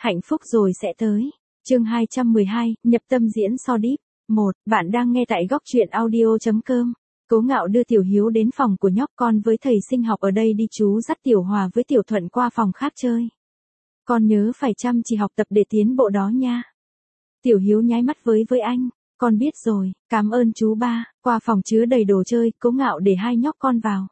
Hạnh phúc rồi sẽ tới. Chương 212, nhập tâm diễn so deep. 1. Bạn đang nghe tại góc truyện audio.com. Cố Ngạo đưa Tiểu Hiếu đến phòng của nhóc con với thầy sinh học ở đây đi, chú dắt Tiểu Hòa với Tiểu Thuận qua phòng khác chơi. Con nhớ phải chăm chỉ học tập để tiến bộ đó nha. Tiểu Hiếu nháy mắt với anh. Con biết rồi, cảm ơn chú ba. Qua phòng chứa đầy đồ chơi, Cố Ngạo để hai nhóc con vào.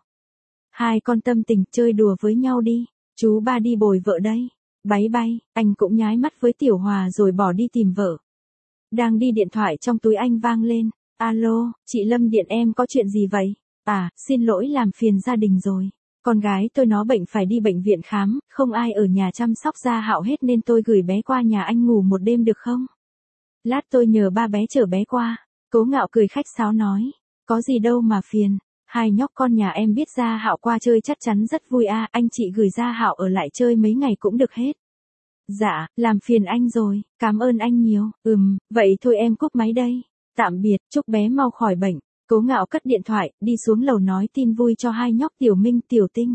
Hai con tâm tình chơi đùa với nhau đi. Chú ba đi bồi vợ đây. Bái bay, anh cũng nháy mắt với Tiểu Hòa rồi bỏ đi tìm vợ. Đang đi, điện thoại trong túi anh vang lên. Alo, chị Lâm điện em, có chuyện gì vậy? À, xin lỗi làm phiền gia đình rồi. Con gái tôi nó bệnh phải đi bệnh viện khám, không ai ở nhà chăm sóc Gia Hạo hết nên tôi gửi bé qua nhà anh ngủ một đêm được không? Lát tôi nhờ ba bé chở bé qua. Cố Ngạo cười khách sáo nói. Có gì đâu mà phiền. Hai nhóc con nhà em biết Gia Hạo qua chơi chắc chắn rất vui à, anh chị gửi Gia Hạo ở lại chơi mấy ngày cũng được hết. Dạ, làm phiền anh rồi, cảm ơn anh nhiều. Vậy thôi em cúp máy đây. Tạm biệt, chúc bé mau khỏi bệnh. Cố Ngạo cất điện thoại, đi xuống lầu nói tin vui cho hai nhóc Tiểu Minh, Tiểu Tinh.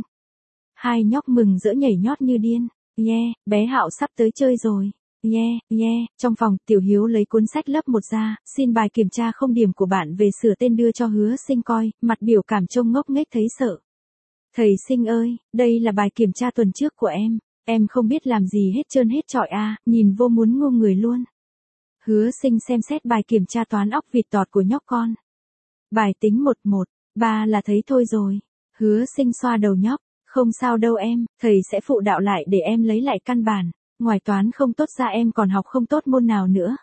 Hai nhóc mừng rỡ nhảy nhót như điên. Yeah, bé Hạo sắp tới chơi rồi. Yeah. Trong phòng, Tiểu Hiếu lấy cuốn sách lớp 1 ra, xin bài kiểm tra không điểm của bạn về sửa tên đưa cho Hứa Sinh coi, mặt biểu cảm trông ngốc nghếch thấy sợ. Thầy Sinh ơi, đây là bài kiểm tra tuần trước của em. Em không biết làm gì hết trơn hết trọi à, nhìn vô muốn ngu người luôn. Hứa Sinh xem xét bài kiểm tra toán óc vịt tọt của nhóc con. Bài tính 1-1-3 là thấy thôi rồi. Hứa Sinh xoa đầu nhóc. Không sao đâu em, thầy sẽ phụ đạo lại để em lấy lại căn bản. Ngoài toán không tốt ra em còn học không tốt môn nào nữa?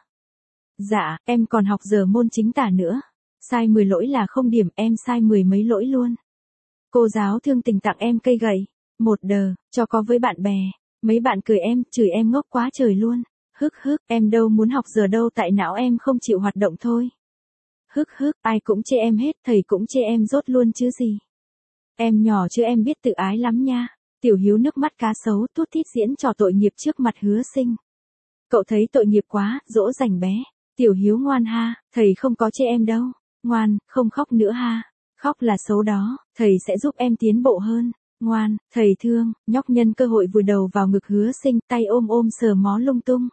Dạ, em còn học giờ môn chính tả nữa. Sai 10 lỗi là không điểm, em sai 10 mấy lỗi luôn. Cô giáo thương tình tặng em cây gậy. Một đờ, cho có với bạn bè. Mấy bạn cười em, chửi em ngốc quá trời luôn. Hức, em đâu muốn học giờ đâu, tại não em không chịu hoạt động thôi. Hức, ai cũng chê em hết, thầy cũng chê em dốt luôn chứ gì. Em nhỏ chứ em biết tự ái lắm nha. Tiểu Hiếu nước mắt cá sấu tút thít diễn trò tội nghiệp trước mặt Hứa Sinh. Cậu thấy tội nghiệp quá, dỗ dành bé. Tiểu Hiếu ngoan ha, thầy không có chê em đâu. Ngoan, không khóc nữa ha. Khóc là xấu đó, thầy sẽ giúp em tiến bộ hơn. Ngoan, thầy thương. Nhóc nhân cơ hội vùi đầu vào ngực Hứa Sinh, tay ôm sờ mó lung tung.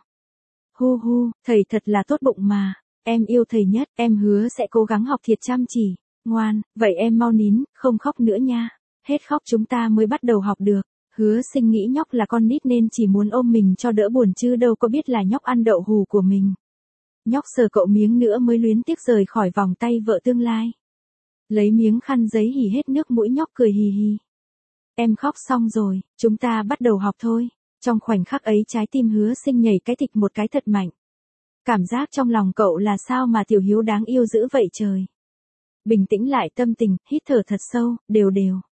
Hu, thầy thật là tốt bụng mà. Em yêu thầy nhất, em hứa sẽ cố gắng học thiệt chăm chỉ. Ngoan, vậy em mau nín, không khóc nữa nha. Hết khóc chúng ta mới bắt đầu học được. Hứa Sinh nghĩ nhóc là con nít nên chỉ muốn ôm mình cho đỡ buồn chứ đâu có biết là nhóc ăn đậu hù của mình. Nhóc sờ cậu miếng nữa mới luyến tiếc rời khỏi vòng tay vợ tương lai. Lấy miếng khăn giấy hỉ hết nước mũi, nhóc cười hì hì. Em khóc xong rồi, chúng ta bắt đầu học thôi. Trong khoảnh khắc ấy trái tim Hứa Sinh nhảy cái thịch một cái thật mạnh. Cảm giác trong lòng cậu là sao mà Tiểu Hiếu đáng yêu dữ vậy trời. Bình tĩnh lại tâm tình, hít thở thật sâu, đều.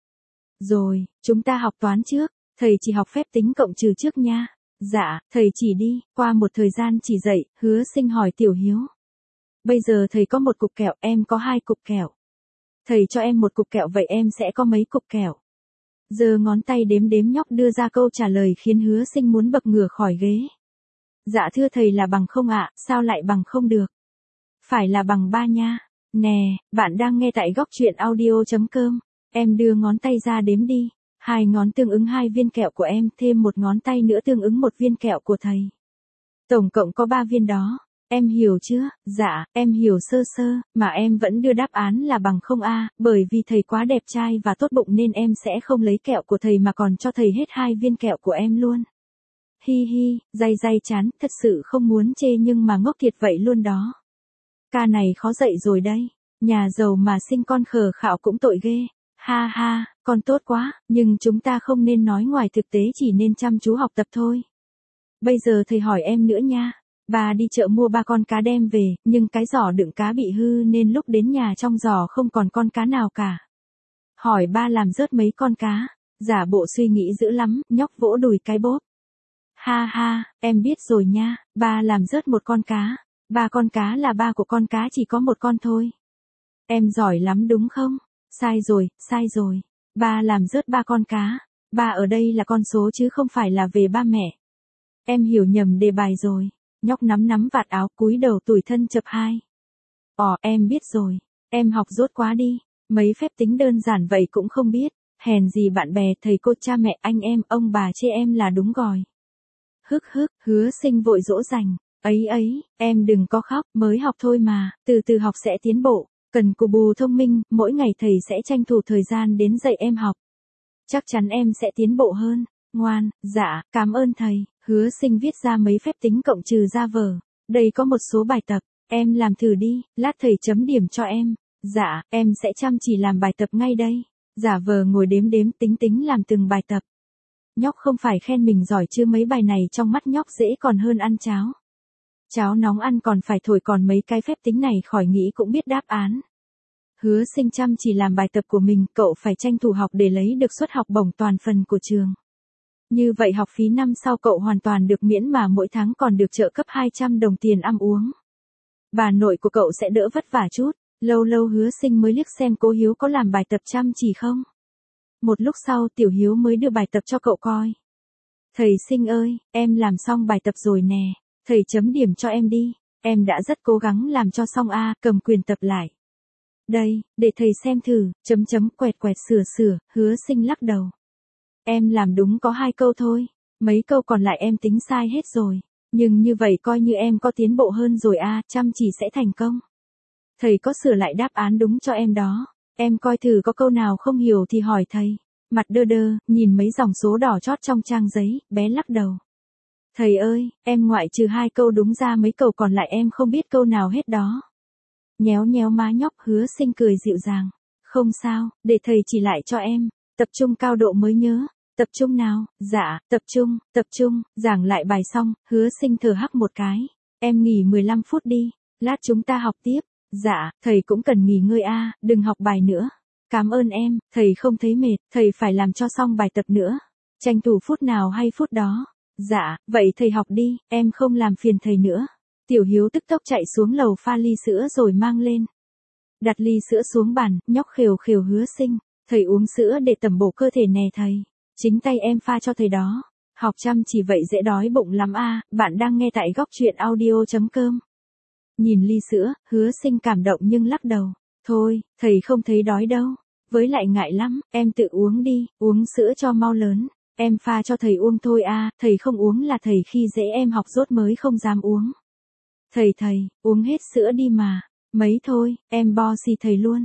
Rồi, chúng ta học toán trước, thầy chỉ học phép tính cộng trừ trước nha. Dạ, thầy chỉ đi. Qua một thời gian chỉ dạy, Hứa Sinh hỏi Tiểu Hiếu. Bây giờ thầy có một cục kẹo, em có 2 cục kẹo. Thầy cho em một cục kẹo, vậy em sẽ có mấy cục kẹo? Giơ ngón tay đếm nhóc đưa ra câu trả lời khiến Hứa Sinh muốn bật ngửa khỏi ghế. Dạ thưa thầy là bằng không ạ, sao lại bằng không được? Phải là bằng 3 nha. Nè, bạn đang nghe tại góc truyện audio.com. Em đưa ngón tay ra đếm đi. 2 ngón tương ứng 2 viên kẹo của em, thêm 1 ngón tay nữa tương ứng 1 viên kẹo của thầy. Tổng cộng có 3 viên đó. Em hiểu chưa? Dạ, em hiểu sơ, mà em vẫn đưa đáp án là bằng không a, bởi vì thầy quá đẹp trai và tốt bụng nên em sẽ không lấy kẹo của thầy mà còn cho thầy hết 2 viên kẹo của em luôn. Hi, day chán, thật sự không muốn chê nhưng mà ngốc thiệt vậy luôn đó. Ca này khó dạy rồi đây. Nhà giàu mà sinh con khờ khạo cũng tội ghê. Ha, con tốt quá, nhưng chúng ta không nên nói ngoài thực tế, chỉ nên chăm chú học tập thôi. Bây giờ thầy hỏi em nữa nha. Ba đi chợ mua 3 con cá đem về, nhưng cái giỏ đựng cá bị hư nên lúc đến nhà trong giỏ không còn con cá nào cả. Hỏi ba làm rớt mấy con cá. Giả bộ suy nghĩ dữ lắm, nhóc vỗ đùi cái bốp. Ha, em biết rồi nha, ba làm rớt 1 con cá. 3 con cá là ba của con cá chỉ có 1 con thôi. Em giỏi lắm đúng không? Sai rồi. Ba làm rớt 3 con cá. Ba ở đây là con số chứ không phải là về ba mẹ. Em hiểu nhầm đề bài rồi. Nhóc nắm vạt áo cúi đầu tủi thân chập hai. Em biết rồi. Em học dốt quá đi. Mấy phép tính đơn giản vậy cũng không biết. Hèn gì bạn bè, thầy cô, cha mẹ, anh em, ông bà chê em là đúng rồi. Hứa Sinh vội dỗ dành. Ấy, em đừng có khóc, mới học thôi mà, từ từ học sẽ tiến bộ. Cần cù bù thông minh, mỗi ngày thầy sẽ tranh thủ thời gian đến dạy em học. Chắc chắn em sẽ tiến bộ hơn. Ngoan, dạ, cảm ơn thầy. Hứa Sinh viết ra mấy phép tính cộng trừ ra vở. Đây có một số bài tập, em làm thử đi, lát thầy chấm điểm cho em. Dạ, em sẽ chăm chỉ làm bài tập ngay đây. Giả vờ ngồi đếm tính làm từng bài tập. Nhóc không phải khen mình giỏi chứ mấy bài này trong mắt nhóc dễ còn hơn ăn cháo. Cháo nóng ăn còn phải thổi, còn mấy cái phép tính này khỏi nghĩ cũng biết đáp án. Hứa Sinh chăm chỉ làm bài tập của mình, cậu phải tranh thủ học để lấy được suất học bổng toàn phần của trường. Như vậy học phí năm sau cậu hoàn toàn được miễn mà mỗi tháng còn được trợ cấp 200 đồng tiền ăn uống. Bà nội của cậu sẽ đỡ vất vả chút. Lâu lâu Hứa Sinh mới liếc xem Cố Hiếu có làm bài tập chăm chỉ không. Một lúc sau Tiểu Hiếu mới đưa bài tập cho cậu coi. Thầy Sinh ơi, em làm xong bài tập rồi nè. Thầy chấm điểm cho em đi. Em đã rất cố gắng làm cho xong a, cầm quyền tập lại. Đây, để thầy xem thử, quẹt sửa, Hứa Sinh lắc đầu. Em làm đúng có 2 câu thôi, mấy câu còn lại em tính sai hết rồi. Nhưng như vậy coi như em có tiến bộ hơn rồi a, chăm chỉ sẽ thành công. Thầy có sửa lại đáp án đúng cho em đó. Em coi thử có câu nào không hiểu thì hỏi thầy. Mặt đơ đơ, nhìn mấy dòng số đỏ chót trong trang giấy, bé lắc đầu. Thầy ơi, em ngoại trừ 2 câu đúng ra mấy câu còn lại em không biết câu nào hết đó. Nhéo má nhóc, Hứa Sinh cười dịu dàng. Không sao, để thầy chỉ lại cho em. Tập trung cao độ mới nhớ. Tập trung nào, dạ, tập trung, giảng lại bài xong, Hứa Sinh thở hắt một cái. Em nghỉ 15 phút đi, lát chúng ta học tiếp. Dạ, thầy cũng cần nghỉ ngơi a, đừng học bài nữa. Cảm ơn em, thầy không thấy mệt, thầy phải làm cho xong bài tập nữa. Tranh thủ phút nào hay phút đó. Dạ, vậy thầy học đi, em không làm phiền thầy nữa. Tiểu Hiếu tức tốc chạy xuống lầu pha ly sữa rồi mang lên. Đặt ly sữa xuống bàn, nhóc khều Hứa Sinh. Thầy uống sữa để tẩm bổ cơ thể nè thầy. Chính tay em pha cho thầy đó. Học chăm chỉ vậy dễ đói bụng lắm a. Bạn đang nghe tại góc truyện audio.com. Nhìn ly sữa, Hứa Sinh cảm động nhưng lắc đầu. Thôi, thầy không thấy đói đâu. Với lại ngại lắm, em tự uống đi, uống sữa cho mau lớn. Em pha cho thầy uống thôi a, thầy không uống là thầy khi dễ em học dốt mới không dám uống. Thầy, uống hết sữa đi mà. Mấy thôi, em bo xì thầy luôn.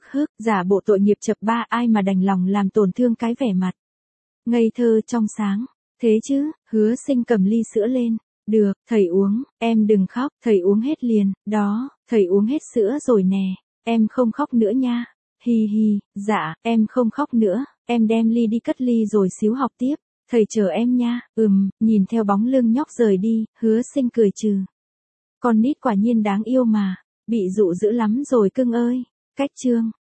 Giả bộ tội nghiệp chập ba, ai mà đành lòng làm tổn thương cái vẻ mặt ngây thơ trong sáng. Thế chứ, Hứa Sinh cầm ly sữa lên. Được, thầy uống, em đừng khóc, thầy uống hết liền, đó, thầy uống hết sữa rồi nè, em không khóc nữa nha. Hi, dạ, em không khóc nữa, em đem ly đi cất ly rồi xíu học tiếp, thầy chờ em nha. Nhìn theo bóng lưng nhóc rời đi, Hứa Sinh cười trừ. Con nít quả nhiên đáng yêu mà, bị dụ dữ lắm rồi cưng ơi. Cách chương